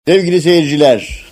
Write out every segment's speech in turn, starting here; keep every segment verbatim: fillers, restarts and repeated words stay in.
Sevgili seyirciler,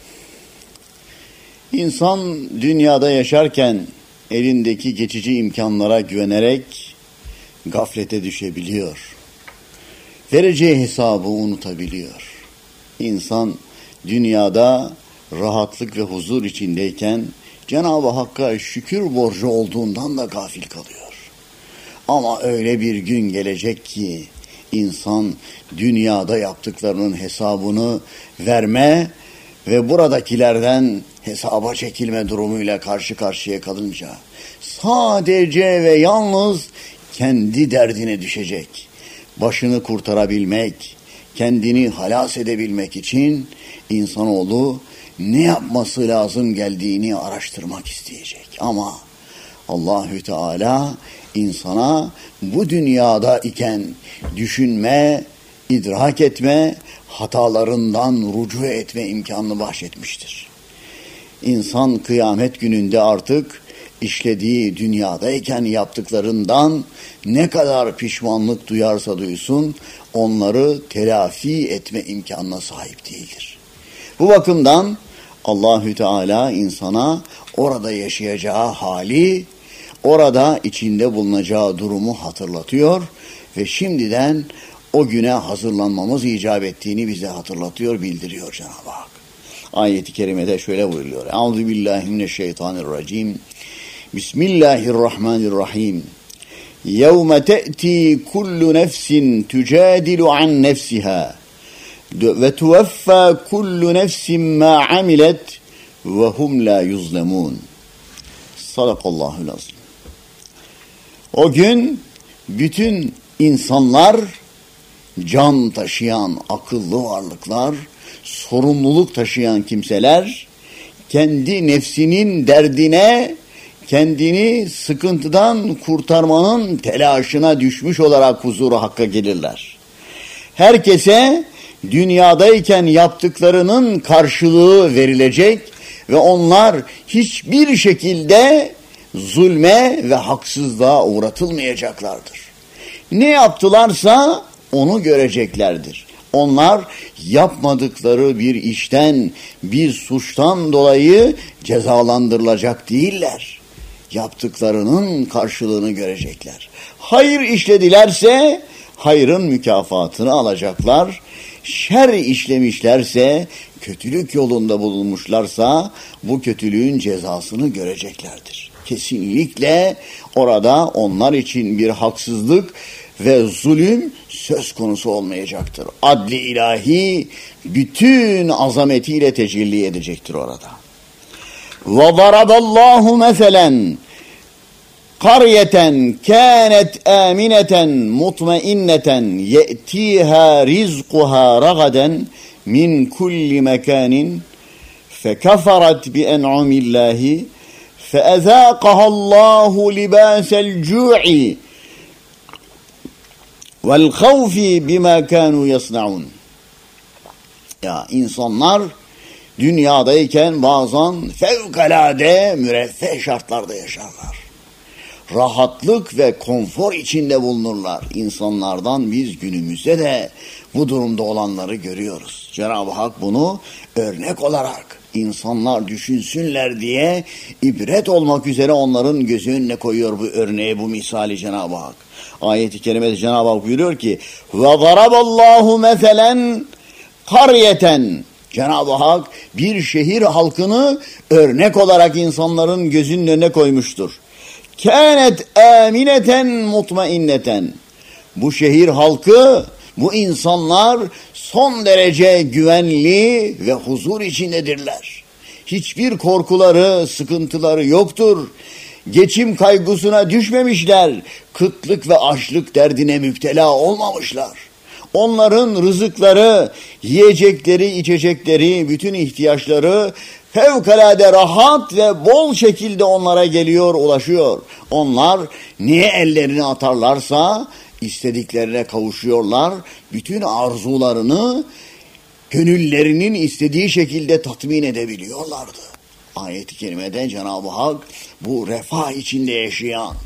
insan dünyada yaşarken elindeki geçici imkanlara güvenerek gaflete düşebiliyor. Vereceği hesabı unutabiliyor. İnsan dünyada rahatlık ve huzur içindeyken Cenab-ı Hakk'a şükür borcu olduğundan da gafil kalıyor. Ama öyle bir gün gelecek ki İnsan dünyada yaptıklarının hesabını verme ve buradakilerden hesaba çekilme durumuyla karşı karşıya kalınca sadece ve yalnız kendi derdine düşecek. Başını kurtarabilmek, kendini halas edebilmek için insanoğlu ne yapması lazım geldiğini araştırmak isteyecek. Ama Allahü Teala insana bu dünyada iken düşünme, idrak etme, hatalarından rücu etme imkanını bahşetmiştir. İnsan kıyamet gününde artık işlediği dünyadayken yaptıklarından ne kadar pişmanlık duyarsa duysun, onları telafi etme imkanına sahip değildir. Bu bakımdan Allahü Teala insana orada yaşayacağı hali, orada içinde bulunacağı durumu hatırlatıyor ve şimdiden o güne hazırlanmamız icap ettiğini bize hatırlatıyor, bildiriyor Cenab-ı Hak. Ayet-i kerimede şöyle buyuruyor. Euzubillahimineşşeytanirracim. Bismillahirrahmanirrahim. Yevme te'ti kullu nefsin tücadilu an nefsiha ve tuveffa kullu nefsin ma amilet ve hum la yuzlemun. Sadakallahul azim. O gün bütün insanlar, can taşıyan akıllı varlıklar, sorumluluk taşıyan kimseler, kendi nefsinin derdine, kendini sıkıntıdan kurtarmanın telaşına düşmüş olarak huzuru Hakk'a gelirler. Herkese dünyadayken yaptıklarının karşılığı verilecek ve onlar hiçbir şekilde zulme ve haksızlığa uğratılmayacaklardır. Ne yaptılarsa onu göreceklerdir. Onlar yapmadıkları bir işten, bir suçtan dolayı cezalandırılacak değiller. Yaptıklarının karşılığını görecekler. Hayır işledilerse hayrın mükafatını alacaklar. Şer işlemişlerse, kötülük yolunda bulunmuşlarsa bu kötülüğün cezasını göreceklerdir. Kesinlikle orada onlar için bir haksızlık ve zulüm söz konusu olmayacaktır. Adli ilahi bütün azametiyle tecelli edecektir orada. وَضَرَبَ اللّٰهُ مَثَلًا قَرْيَةً كَانَتْ آمِنَةً مُطْمَئِنَّةً يَأْتِيهَا رِزْقُهَا رَغَدًا مِنْ كُلِّ مَكَانٍ فَكَفَرَتْ بِأَنْعُمِ اللّٰهِ فَأَذَاقَهَا اللّٰهُ لِبَاسَ الْجُوعِ وَالْخَوْفِ بِمَا كَانُوا يَصْنَعُونَ. Ya insanlar dünyadayken bazen fevkalade müreffeh şartlarda yaşarlar. Rahatlık ve konfor içinde bulunurlar. İnsanlardan biz günümüzde de bu durumda olanları görüyoruz. Cenab-ı Hak bunu örnek olarak insanlar düşünsünler diye ibret olmak üzere onların gözü önüne koyuyor bu örneği, bu misali Cenab-ı Hak. Ayet-i kerimede Cenab-ı Hak buyuruyor ki وَضَرَبَ اللّٰهُ مَثَلًا قَرْيَةً. Cenab-ı Hak bir şehir halkını örnek olarak insanların gözünün önüne koymuştur. Kânet âmineten mutmainneten. Bu şehir halkı, bu insanlar son derece güvenli ve huzur içindedirler. Hiçbir korkuları, sıkıntıları yoktur. Geçim kaygısına düşmemişler. Kıtlık ve açlık derdine müptela olmamışlar. Onların rızıkları, yiyecekleri, içecekleri, bütün ihtiyaçları fevkalade rahat ve bol şekilde onlara geliyor, ulaşıyor. Onlar niye ellerini atarlarsa istediklerine kavuşuyorlar. Bütün arzularını gönüllerinin istediği şekilde tatmin edebiliyorlardı. Ayet-i kerimede Cenab-ı Hak bu refah içinde yaşayan,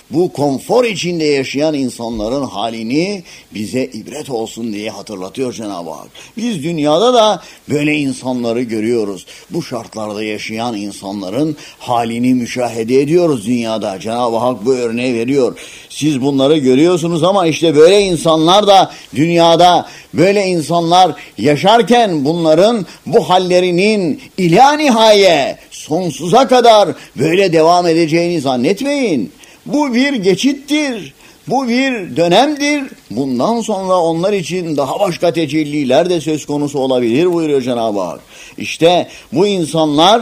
bu konfor içinde yaşayan insanların halini bize ibret olsun diye hatırlatıyor Cenab-ı Hak. Biz dünyada da böyle insanları görüyoruz. Bu şartlarda yaşayan insanların halini müşahede ediyoruz dünyada. Cenab-ı Hak bu örneği veriyor. Siz bunları görüyorsunuz ama işte böyle insanlar da dünyada, böyle insanlar yaşarken bunların bu hallerinin ila nihaye sonsuza kadar böyle devam edeceğini zannetmeyin. Bu bir geçittir. Bu bir dönemdir. Bundan sonra onlar için daha başka tecelliler de söz konusu olabilir buyuruyor Cenab-ı Hak. İşte bu insanlar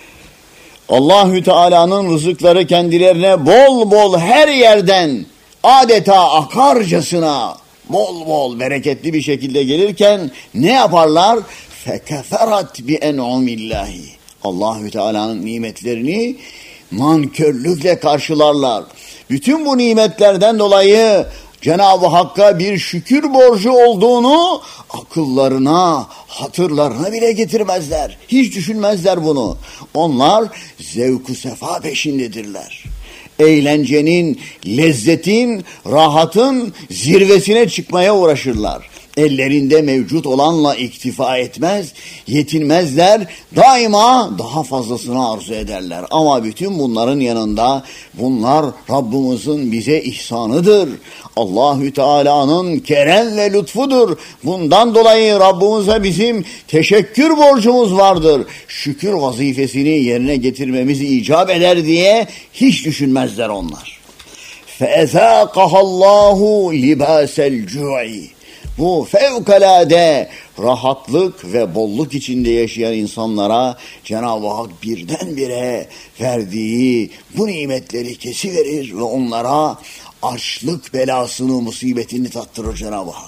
Allahü Teala'nın rızıkları kendilerine bol bol her yerden adeta akarcasına bol bol bereketli bir şekilde gelirken ne yaparlar? Fekeferat bi en'umillahi. Allahü Teala'nın nimetlerini nankörlükle karşılarlar. Bütün bu nimetlerden dolayı Cenab-ı Hakk'a bir şükür borcu olduğunu akıllarına, hatırlarına bile getirmezler. Hiç düşünmezler bunu. Onlar zevk-ı sefa peşindedirler. Eğlencenin, lezzetin, rahatın zirvesine çıkmaya uğraşırlar. Ellerinde mevcut olanla iktifa etmez, yetinmezler, daima daha fazlasını arzu ederler. Ama bütün bunların yanında bunlar Rabbimizin bize ihsanıdır. Allahü Teala'nın kerem ve lütfudur. Bundan dolayı Rabbimize bizim teşekkür borcumuz vardır. Şükür vazifesini yerine getirmemizi icap eder diye hiç düşünmezler onlar. فَاَذَاقَهَا اللّٰهُ لِبَاسَ الْجُوعِ. Bu fevkalade rahatlık ve bolluk içinde yaşayan insanlara Cenab-ı Hak birdenbire verdiği bu nimetleri kesiverir ve onlara açlık belasını, musibetini tattırır Cenab-ı Hak.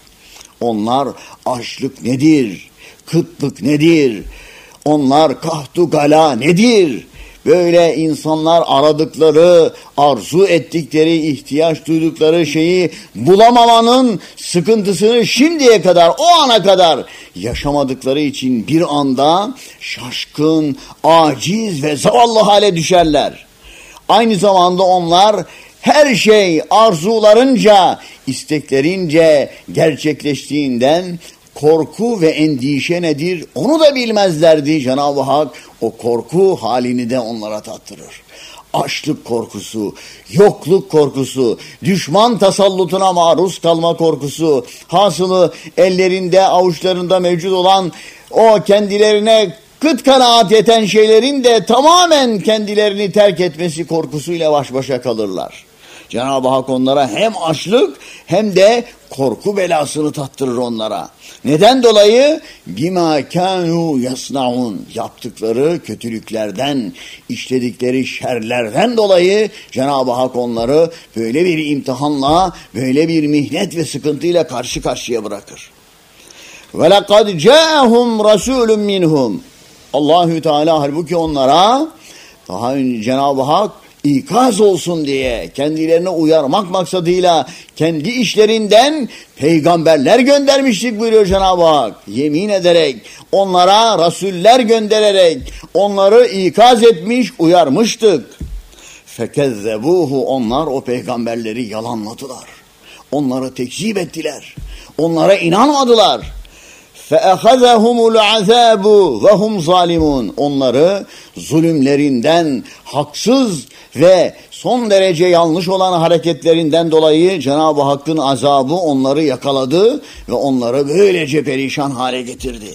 Onlar açlık nedir? Kıtlık nedir? Onlar kahtu gala nedir? Böyle insanlar aradıkları, arzu ettikleri, ihtiyaç duydukları şeyi bulamamanın sıkıntısını şimdiye kadar, o ana kadar yaşamadıkları için bir anda şaşkın, aciz ve zavallı hale düşerler. Aynı zamanda onlar her şey arzularınca, isteklerince gerçekleştiğinden korku ve endişe nedir onu da bilmezlerdi. Cenab-ı Hak o korku halini de onlara tattırır. Açlık korkusu, yokluk korkusu, düşman tasallutuna maruz kalma korkusu, hasılı ellerinde avuçlarında mevcut olan o kendilerine kıt kanaat yeten şeylerin de tamamen kendilerini terk etmesi korkusuyla baş başa kalırlar. Cenab-ı Hak onlara hem açlık hem de korku belasını tattırır onlara. Neden dolayı? Bima kanu yasnaun. Yaptıkları kötülüklerden, işledikleri şerlerden dolayı Cenab-ı Hak onları böyle bir imtihanla, böyle bir mihnet ve sıkıntıyla karşı karşıya bırakır. Ve lekad ca'ahum rasulun minhum. Allahü Teala halbuki onlara daha önce Cenab-ı Hak ikaz olsun diye kendilerine uyarmak maksadıyla kendi işlerinden peygamberler göndermiştik buyuruyor Cenab-ı Hak. Yemin ederek onlara rasuller göndererek onları ikaz etmiş, uyarmıştık. Fekezzebuhu, onlar o peygamberleri yalanladılar. Onları tekzip ettiler. Onlara inanmadılar. فَأَخَذَهُمُ الْعَذَابُ وَهُمْ ظَالِمُونَ. Onları zulümlerinden, haksız ve son derece yanlış olan hareketlerinden dolayı Cenab-ı Hakk'ın azabı onları yakaladı ve onları böylece perişan hale getirdi.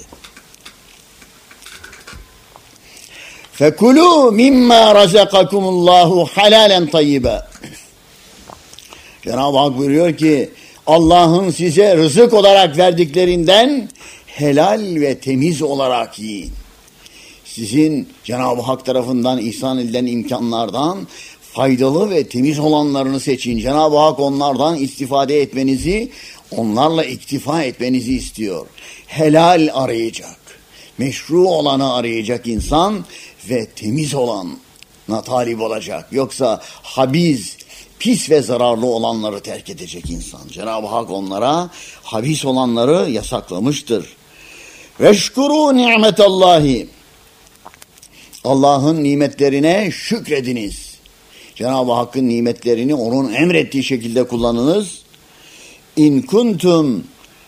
فَكُلُوا مِمَّا رَزَقَكُمُ اللّٰهُ حَلَالًا طَيِّبًا. Cenab-ı Hak buyuruyor ki Allah'ın size rızık olarak verdiklerinden helal ve temiz olarak yiyin. Sizin Cenab-ı Hak tarafından ihsan edilen imkanlardan faydalı ve temiz olanlarını seçin. Cenab-ı Hak onlardan istifade etmenizi, onlarla iktifa etmenizi istiyor. Helal arayacak, meşru olanı arayacak insan ve temiz olana talip olacak. Yoksa habiz, pis ve zararlı olanları terk edecek insan. Cenab-ı Hak onlara habis olanları yasaklamıştır. Veşkuru nimetallahi. Allah'ın nimetlerine şükrediniz. Cenab-ı Hakk'ın nimetlerini onun emrettiği şekilde kullanınız. İn kuntum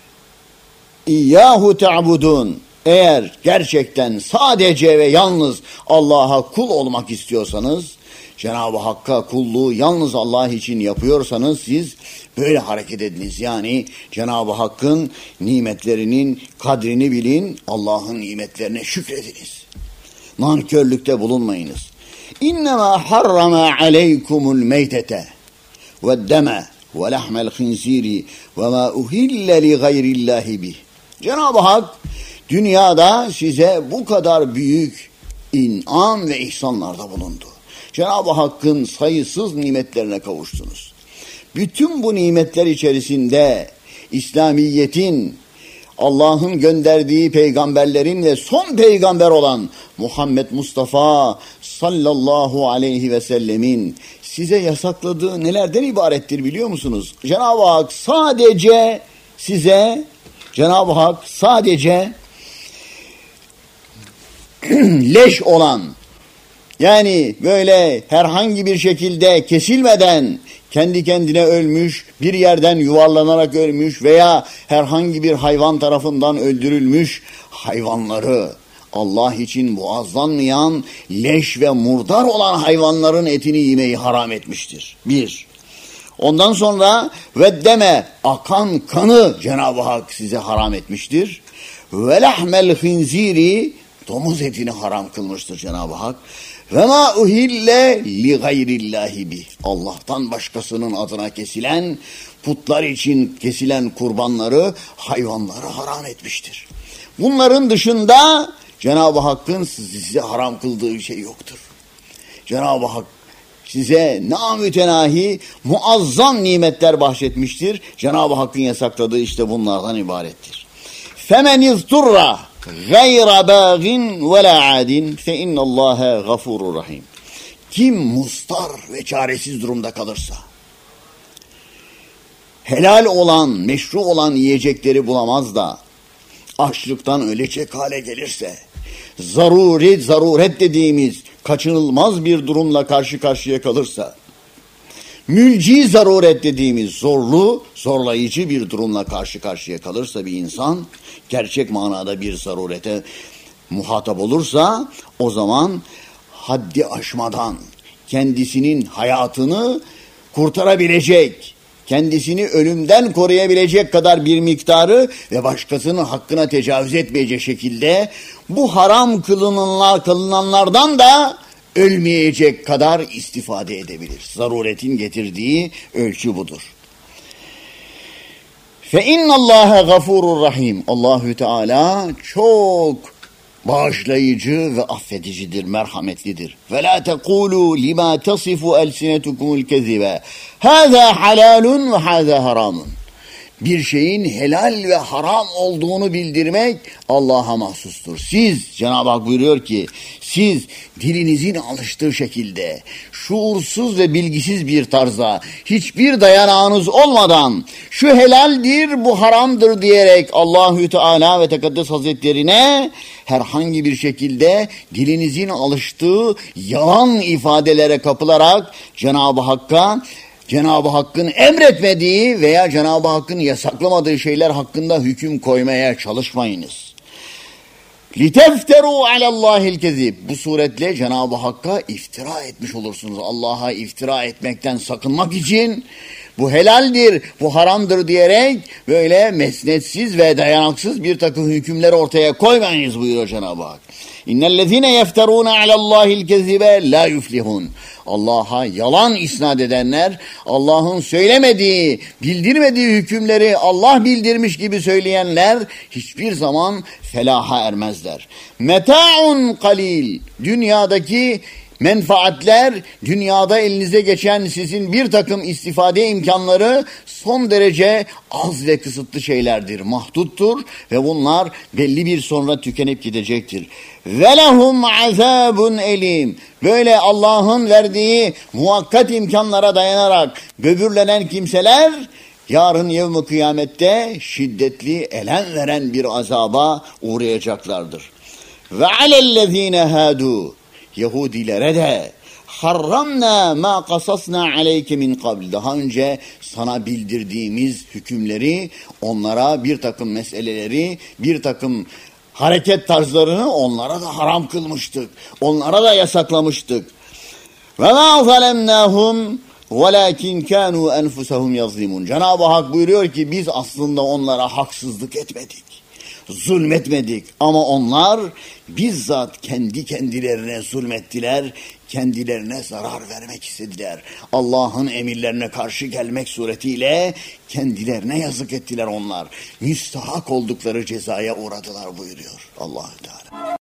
İyyahu ta'budun. Eğer gerçekten sadece ve yalnız Allah'a kul olmak istiyorsanız, Cenab-ı Hakk'a kulluğu yalnız Allah için yapıyorsanız siz böyle hareket ediniz. Yani Cenab-ı Hakk'ın nimetlerinin kadrini bilin, Allah'ın nimetlerine şükrediniz. Nankörlükte bulunmayınız. İnnemâ harrama aleykumul meytete ve'd-deme ve lahmel khinziri ve mâ uhille li gayrillâhi bih. Cenab-ı Hak dünyada size bu kadar büyük inam ve ihsanlarda bulundu. Cenab-ı Hakk'ın sayısız nimetlerine kavuştunuz. Bütün bu nimetler içerisinde İslamiyet'in, Allah'ın gönderdiği peygamberlerin ve son peygamber olan Muhammed Mustafa sallallahu aleyhi ve sellemin size yasakladığı nelerden ibarettir biliyor musunuz? Cenab-ı Hak sadece size, Cenab-ı Hak sadece leş olan, yani böyle herhangi bir şekilde kesilmeden kendi kendine ölmüş, bir yerden yuvarlanarak ölmüş veya herhangi bir hayvan tarafından öldürülmüş hayvanları, Allah için muazzanmayan, leş ve murdar olan hayvanların etini yemeyi haram etmiştir. Bir. Ondan sonra ve deme, akan kanı Cenab-ı Hak size haram etmiştir. Ve lahmel khinziri, domuz etini haram kılmıştır Cenab-ı Hak. Ve ma uhille li gayrillahi bih. Allah'tan başkasının adına kesilen, putlar için kesilen kurbanları, hayvanları haram etmiştir. Bunların dışında Cenab-ı Hakk'ın size haram kıldığı bir şey yoktur. Cenab-ı Hak size namütenahi, muazzam nimetler bahşetmiştir. Cenab-ı Hakk'ın yasakladığı işte bunlardan ibarettir. فَمَنْ اِذْتُرَّ غَيْرَ بَاغٍ وَلَا عَادٍ فَاِنَّ اللّٰهَ غَفُورٌ رَحِيمٌ. Kim mustar ve çaresiz durumda kalırsa, helal olan, meşru olan yiyecekleri bulamaz da, açlıktan ölecek hale gelirse, zaruret, zaruret dediğimiz kaçınılmaz bir durumla karşı karşıya kalırsa, mülci zaruret dediğimiz zorlu, zorlayıcı bir durumla karşı karşıya kalırsa bir insan, gerçek manada bir zarurete muhatap olursa, o zaman haddi aşmadan kendisinin hayatını kurtarabilecek, kendisini ölümden koruyabilecek kadar bir miktarı ve başkasının hakkına tecavüz etmeyecek şekilde bu haram kılınanlar, kılınanlardan da ölmeyecek kadar istifade edebilir. Zaruretin getirdiği ölçü budur. Fe innallâhe gafurur rahim. Allahü Teala çok bağışlayıcı ve affedicidir, merhametlidir. Ve la tekulu lima tasifu elsinetukumul kezibe. Hâzâ halâlun ve hâzâ haramun. Bir şeyin helal ve haram olduğunu bildirmek Allah'a mahsustur. Siz, Cenab-ı Hak buyuruyor ki, siz dilinizin alıştığı şekilde, şuursuz ve bilgisiz bir tarzda, hiçbir dayanağınız olmadan, şu helaldir, bu haramdır diyerek Allahü Teala ve Tekaddes Hazretlerine herhangi bir şekilde dilinizin alıştığı yalan ifadelere kapılarak Cenab-ı Hakk'a, Cenab-ı Hakk'ın emretmediği veya Cenab-ı Hakk'ın yasaklamadığı şeyler hakkında hüküm koymaya çalışmayınız. لِتَفْتَرُوا عَلَى اللّٰهِ الْكَذِيبِ. Bu suretle Cenab-ı Hakk'a iftira etmiş olursunuz. Allah'a iftira etmekten sakınmak için bu helaldir, bu haramdır diyerek böyle mesnetsiz ve dayanaksız bir takım hükümler ortaya koymayınız buyuruyor Cenab-ı Hak. İnnellezîne yefterûne alallâhil kezibe lâ yuflihûn. Allah'a yalan isnat edenler, Allah'ın söylemediği, bildirmediği hükümleri Allah bildirmiş gibi söyleyenler hiçbir zaman felaha ermezler. Meta'un kalil. Dünyadaki menfaatler, dünyada elinize geçen sizin bir takım istifade imkanları son derece az ve kısıtlı şeylerdir, mahduttur ve bunlar belli bir sonra tükenip gidecektir. وَلَهُمْ عَذَابٌ elim. Böyle Allah'ın verdiği muhakkat imkanlara dayanarak böbürlenen kimseler, yarın yevm-i kıyamette şiddetli, elem veren bir azaba uğrayacaklardır. وَعَلَى الَّذ۪ينَ هَادُوا. Yahudilere de harramna ma qasasna aleyke min qabl. Daha önce sana bildirdiğimiz hükümleri, onlara bir takım meseleleri, bir takım hareket tarzlarını onlara da haram kılmıştık. Onlara da yasaklamıştık. Ve ma zalemnahum velakin kanu enfusahum yazlimun. Cenab-ı Hak buyuruyor ki biz aslında onlara haksızlık etmedik. Zulmetmedik ama onlar bizzat kendi kendilerine zulmettiler, kendilerine zarar vermek istediler. Allah'ın emirlerine karşı gelmek suretiyle kendilerine yazık ettiler onlar. Müstahak oldukları cezaya uğradılar buyuruyor Allah-u Teala.